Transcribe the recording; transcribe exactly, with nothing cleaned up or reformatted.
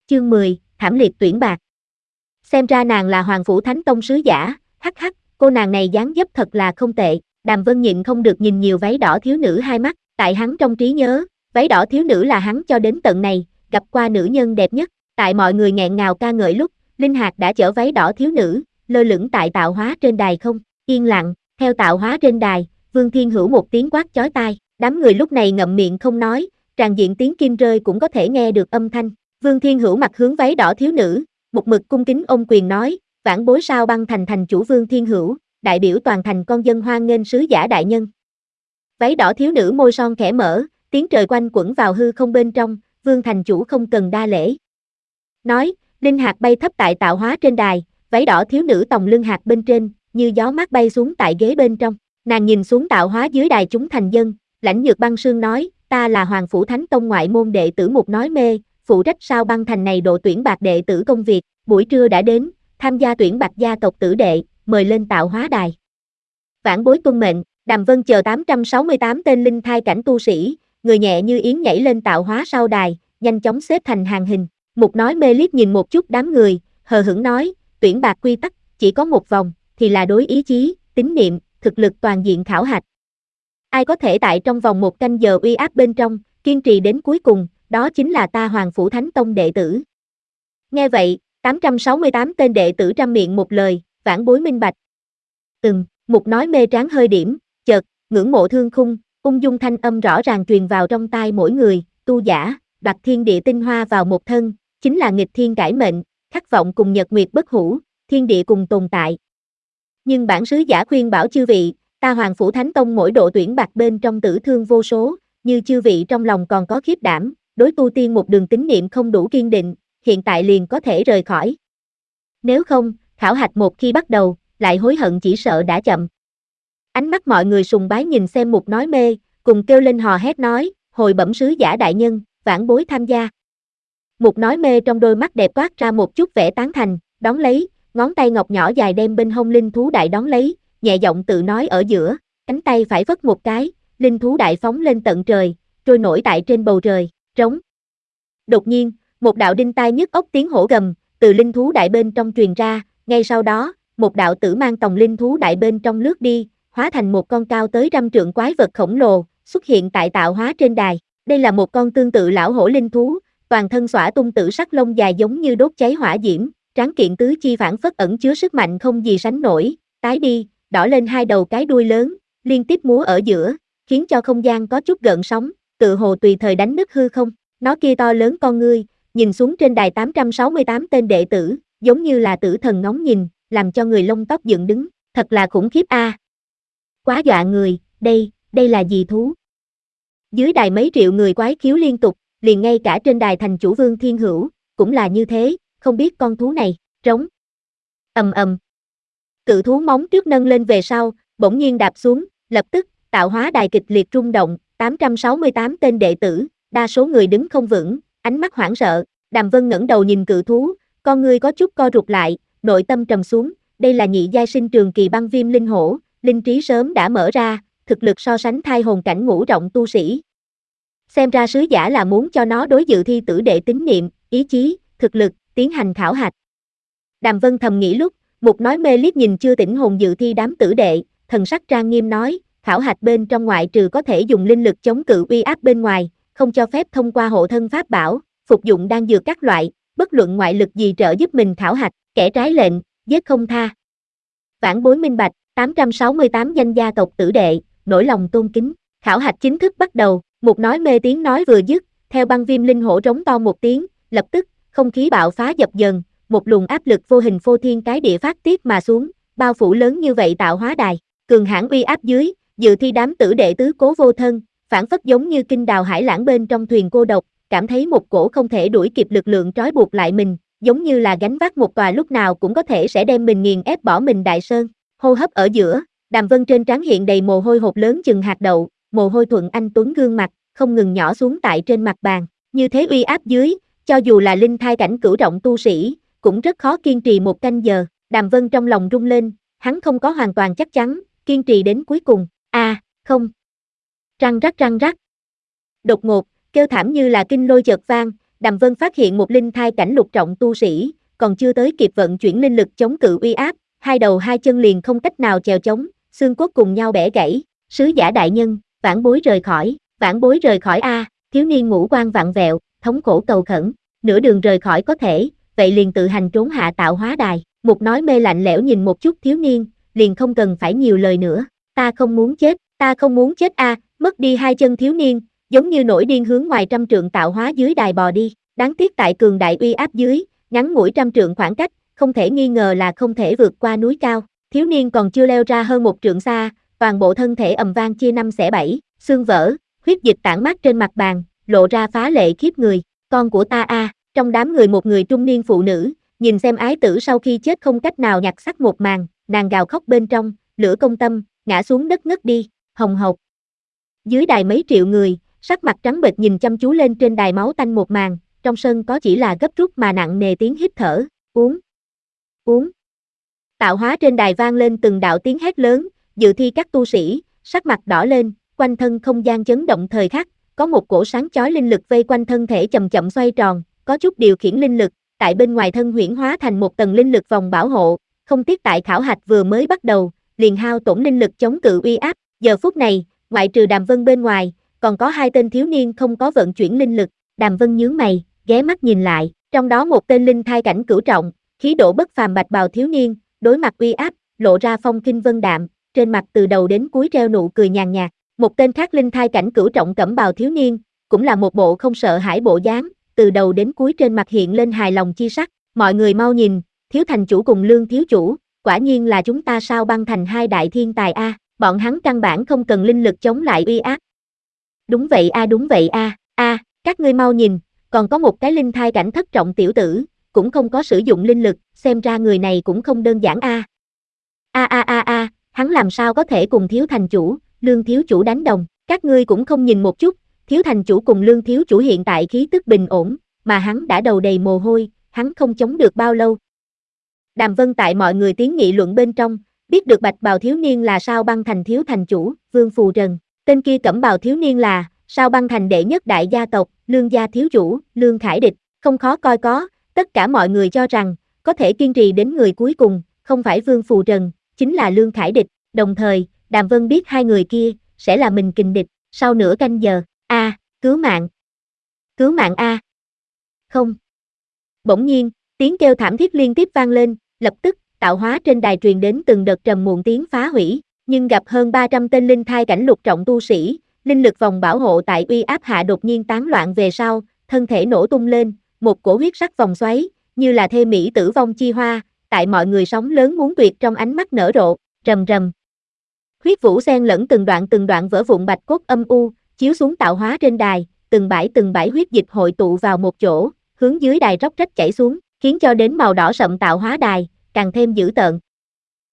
Chương mười, thảm liệt tuyển bạc. Xem ra nàng là Hoàng Phủ Thánh Tông sứ giả, hắc hắc, cô nàng này dáng dấp thật là không tệ. Đàm Vân nhịn không được nhìn nhiều váy đỏ thiếu nữ hai mắt, tại hắn trong trí nhớ, váy đỏ thiếu nữ là hắn cho đến tận này, gặp qua nữ nhân đẹp nhất. Tại mọi người nghẹn ngào ca ngợi lúc, Linh Hạc đã chở váy đỏ thiếu nữ, lơ lửng tại tạo hóa trên đài không, yên lặng, theo tạo hóa trên đài, Vương Thiên Hữu một tiếng quát chói tai, đám người lúc này ngậm miệng không nói, tràn diện tiếng kim rơi cũng có thể nghe được âm thanh. Vương Thiên Hữu mặt hướng váy đỏ thiếu nữ, một mực cung kính ôm quyền nói, vãn bối Sao Băng Thành thành chủ Vương Thiên Hữu, đại biểu toàn thành con dân hoan nghênh sứ giả đại nhân. Váy đỏ thiếu nữ môi son khẽ mở, tiếng trời quanh quẩn vào hư không bên trong, Vương thành chủ không cần đa lễ. Nói, linh hạt bay thấp tại tạo hóa trên đài, váy đỏ thiếu nữ tòng lưng hạt bên trên, như gió mát bay xuống tại ghế bên trong. Nàng nhìn xuống tạo hóa dưới đài chúng thành dân, Lãnh Nhược Băng Sương nói, ta là Hoàng Phủ Thánh Tông ngoại môn đệ tử Mục Nói Mê, phụ trách Sao Băng Thành này độ tuyển bạc đệ tử công việc, buổi trưa đã đến, tham gia tuyển bạc gia tộc tử đệ, mời lên tạo hóa đài. Vãn bối tuân mệnh, Đàm Vân chờ tám trăm sáu mươi tám tên linh thai cảnh tu sĩ, người nhẹ như yến nhảy lên tạo hóa sau đài, nhanh chóng xếp thành hàng hình. Mục Nói Mê liếc nhìn một chút đám người, hờ hững nói, tuyển bạc quy tắc, chỉ có một vòng, thì là đối ý chí, tín niệm, thực lực toàn diện khảo hạch. Ai có thể tại trong vòng một canh giờ uy áp bên trong, kiên trì đến cuối cùng, đó chính là ta Hoàng Phủ Thánh Tông đệ tử. Nghe vậy, tám trăm sáu mươi tám tên đệ tử trăm miệng một lời, vãn bối minh bạch. Ừm, Mục Nói Mê tráng hơi điểm, chợt, ngưỡng mộ thương khung, ung dung thanh âm rõ ràng truyền vào trong tai mỗi người, tu giả, đoạt thiên địa tinh hoa vào một thân, chính là nghịch thiên cải mệnh, khát vọng cùng nhật nguyệt bất hủ, thiên địa cùng tồn tại. Nhưng bản sứ giả khuyên bảo chư vị, ta Hoàng Phủ Thánh Tông mỗi độ tuyển bạc bên trong tử thương vô số, như chư vị trong lòng còn có khiếp đảm, đối tu tiên một đường tín niệm không đủ kiên định, hiện tại liền có thể rời khỏi. Nếu không, khảo hạch một khi bắt đầu, lại hối hận chỉ sợ đã chậm. Ánh mắt mọi người sùng bái nhìn xem Mục Nói Mê, cùng kêu lên hò hét nói, hồi bẩm sứ giả đại nhân, vãn bối tham gia. Mục Nói Mê trong đôi mắt đẹp toát ra một chút vẻ tán thành, đón lấy, ngón tay ngọc nhỏ dài đem bên hông linh thú đại đón lấy, nhẹ giọng tự nói ở giữa, cánh tay phải vất một cái, linh thú đại phóng lên tận trời, trôi nổi tại trên bầu trời, trống. Đột nhiên, một đạo đinh tai nhức óc tiếng hổ gầm, từ linh thú đại bên trong truyền ra, ngay sau đó, một đạo tử mang tòng linh thú đại bên trong lướt đi, hóa thành một con cao tới trăm trượng quái vật khổng lồ, xuất hiện tại tạo hóa trên đài. Đây là một con tương tự lão hổ linh thú, toàn thân xõa tung tử sắc lông dài giống như đốt cháy hỏa diễm, tráng kiện tứ chi phản phất ẩn chứa sức mạnh không gì sánh nổi, tái đi, đỏ lên hai đầu cái đuôi lớn, liên tiếp múa ở giữa, khiến cho không gian có chút gợn sóng, tự hồ tùy thời đánh nứt hư không. Nó kia to lớn con ngươi, nhìn xuống trên đài tám trăm sáu mươi tám tên đệ tử, giống như là tử thần ngóng nhìn, làm cho người lông tóc dựng đứng, thật là khủng khiếp a. À. Quá dọa người, đây, đây là gì thú? Dưới đài mấy triệu người quái khiếu liên tục, liền ngay cả trên đài thành chủ Vương Thiên Hữu, cũng là như thế, không biết con thú này, trống. Ầm ầm. Cự thú móng trước nâng lên về sau, bỗng nhiên đạp xuống, lập tức, tạo hóa đài kịch liệt rung động, tám trăm sáu mươi tám tên đệ tử, đa số người đứng không vững, ánh mắt hoảng sợ. Đàm Vân ngẩng đầu nhìn cự thú, con ngươi có chút co rụt lại, nội tâm trầm xuống, đây là nhị giai sinh trường kỳ băng viêm linh hổ, linh trí sớm đã mở ra, thực lực so sánh thai hồn cảnh ngũ trọng tu sĩ. Xem ra sứ giả là muốn cho nó đối dự thi tử đệ tín niệm, ý chí, thực lực, tiến hành khảo hạch. Đàm Vân thầm nghĩ lúc, Mục Nói Mê liếc nhìn chưa tỉnh hồn dự thi đám tử đệ, thần sắc trang nghiêm nói, khảo hạch bên trong ngoại trừ có thể dùng linh lực chống cự uy áp bên ngoài, không cho phép thông qua hộ thân pháp bảo, phục dụng đan dược các loại, bất luận ngoại lực gì trợ giúp mình khảo hạch, kẻ trái lệnh, giết không tha. Vãn bối minh bạch, tám trăm sáu mươi tám danh gia tộc tử đệ, nỗi lòng tôn kính, khảo hạch chính thức bắt đầu. Mục Nói Mê tiếng nói vừa dứt, theo băng viêm linh hổ rống to một tiếng, lập tức, không khí bạo phá dập dần, một luồng áp lực vô hình phô thiên cái địa phát tiết mà xuống, bao phủ lớn như vậy tạo hóa đài, cường hãn uy áp dưới, dự thi đám tử đệ tứ cố vô thân, phản phất giống như kinh đào hải lãng bên trong thuyền cô độc, cảm thấy một cổ không thể đuổi kịp lực lượng trói buộc lại mình, giống như là gánh vác một tòa lúc nào cũng có thể sẽ đem mình nghiền ép bỏ mình đại sơn. Hô hấp ở giữa, Đàm Vân trên trán hiện đầy mồ hôi hột lớn chừng hạt đậu, mồ hôi thuận anh tuấn gương mặt, không ngừng nhỏ xuống tại trên mặt bàn. Như thế uy áp dưới, cho dù là linh thai cảnh cửu trọng tu sĩ, cũng rất khó kiên trì một canh giờ. Đàm Vân trong lòng rung lên, hắn không có hoàn toàn chắc chắn, kiên trì đến cuối cùng. A, à, không. Răng rắc răng rắc. Đột ngột, kêu thảm như là kinh lôi chợt vang, Đàm Vân phát hiện một linh thai cảnh lục trọng tu sĩ, còn chưa tới kịp vận chuyển linh lực chống cự uy áp, hai đầu hai chân liền không cách nào chèo chống, xương cốt cùng nhau bẻ gãy. Sứ giả đại nhân, vãn bối rời khỏi, vãn bối rời khỏi a, thiếu niên ngũ quan vặn vẹo, thống khổ cầu khẩn, nửa đường rời khỏi có thể, vậy liền tự hành trốn hạ tạo hóa đài. Mục nói mê lạnh lẽo nhìn một chút thiếu niên, liền không cần phải nhiều lời nữa, ta không muốn chết, ta không muốn chết a, mất đi hai chân thiếu niên, giống như nổi điên hướng ngoài trăm trượng tạo hóa dưới đài bò đi, đáng tiếc tại cường đại uy áp dưới, ngắn ngủi trăm trượng khoảng cách, không thể nghi ngờ là không thể vượt qua núi cao, thiếu niên còn chưa leo ra hơn một trượng xa, toàn bộ thân thể ầm vang chia năm xẻ bảy, xương vỡ, huyết dịch tản mát trên mặt bàn, lộ ra phá lệ khiếp người, con của ta a, trong đám người một người trung niên phụ nữ, nhìn xem ái tử sau khi chết không cách nào nhặt xác một màn, nàng gào khóc bên trong, lửa công tâm, ngã xuống đất ngất đi, hồng hộc. Dưới đài mấy triệu người, sắc mặt trắng bệch nhìn chăm chú lên trên đài máu tanh một màn, trong sân có chỉ là gấp rút mà nặng nề tiếng hít thở, uống, uống. Tạo hóa trên đài vang lên từng đạo tiếng hét lớn, dự thi các tu sĩ, sắc mặt đỏ lên, quanh thân không gian chấn động thời khắc, có một cổ sáng chói linh lực vây quanh thân thể chậm chậm xoay tròn, có chút điều khiển linh lực, tại bên ngoài thân huyễn hóa thành một tầng linh lực vòng bảo hộ, không tiếc tại khảo hạch vừa mới bắt đầu, liền hao tổn linh lực chống cự uy áp, giờ phút này, ngoại trừ Đàm Vân bên ngoài, còn có hai tên thiếu niên không có vận chuyển linh lực, Đàm Vân nhướng mày, ghé mắt nhìn lại, trong đó một tên linh thai cảnh cửu trọng, khí độ bất phàm bạch bào thiếu niên, đối mặt uy áp, lộ ra phong kinh vân đạm, trên mặt từ đầu đến cuối treo nụ cười nhàn nhạt, một tên khác linh thai cảnh cửu trọng cẩm bào thiếu niên, cũng là một bộ không sợ hãi bộ dáng, từ đầu đến cuối trên mặt hiện lên hài lòng chi sắc, mọi người mau nhìn, Thiếu thành chủ cùng Lương thiếu chủ, quả nhiên là chúng ta Sao Băng thành hai đại thiên tài a, bọn hắn căn bản không cần linh lực chống lại uy áp. Đúng vậy a, đúng vậy a, a, các ngươi mau nhìn, còn có một cái linh thai cảnh thất trọng tiểu tử, cũng không có sử dụng linh lực, xem ra người này cũng không đơn giản a. A a a a, hắn làm sao có thể cùng Thiếu thành chủ, Lương thiếu chủ đánh đồng, các ngươi cũng không nhìn một chút, Thiếu thành chủ cùng Lương thiếu chủ hiện tại khí tức bình ổn, mà hắn đã đầu đầy mồ hôi, hắn không chống được bao lâu. Đàm Vân tại mọi người tiếng nghị luận bên trong, biết được bạch bào thiếu niên là Sao Băng thành thiếu thành chủ, Vương Phù Trần, tên kia cẩm bào thiếu niên là Sao Băng thành đệ nhất đại gia tộc, Lương gia thiếu chủ, Lương Khải Địch, không khó coi có, tất cả mọi người cho rằng, có thể kiên trì đến người cuối cùng, không phải Vương Phù Trần, chính là Lương Khải Địch, đồng thời, Đàm Vân biết hai người kia, sẽ là mình kình địch, sau nửa canh giờ, a, cứu mạng, cứu mạng a, không. Bỗng nhiên, tiếng kêu thảm thiết liên tiếp vang lên, lập tức, tạo hóa trên đài truyền đến từng đợt trầm muộn tiếng phá hủy, nhưng gặp hơn ba trăm tên linh thai cảnh lục trọng tu sĩ, linh lực vòng bảo hộ tại uy áp hạ đột nhiên tán loạn về sau, thân thể nổ tung lên, một cổ huyết sắc vòng xoáy, như là thê mỹ tử vong chi hoa, tại mọi người sóng lớn muốn tuyệt trong ánh mắt nở rộ, rầm rầm. Huyết vũ xen lẫn từng đoạn từng đoạn vỡ vụn bạch cốt âm u, chiếu xuống tạo hóa trên đài, từng bãi từng bãi huyết dịch hội tụ vào một chỗ, hướng dưới đài róc rách chảy xuống, khiến cho đến màu đỏ sậm tạo hóa đài càng thêm dữ tợn.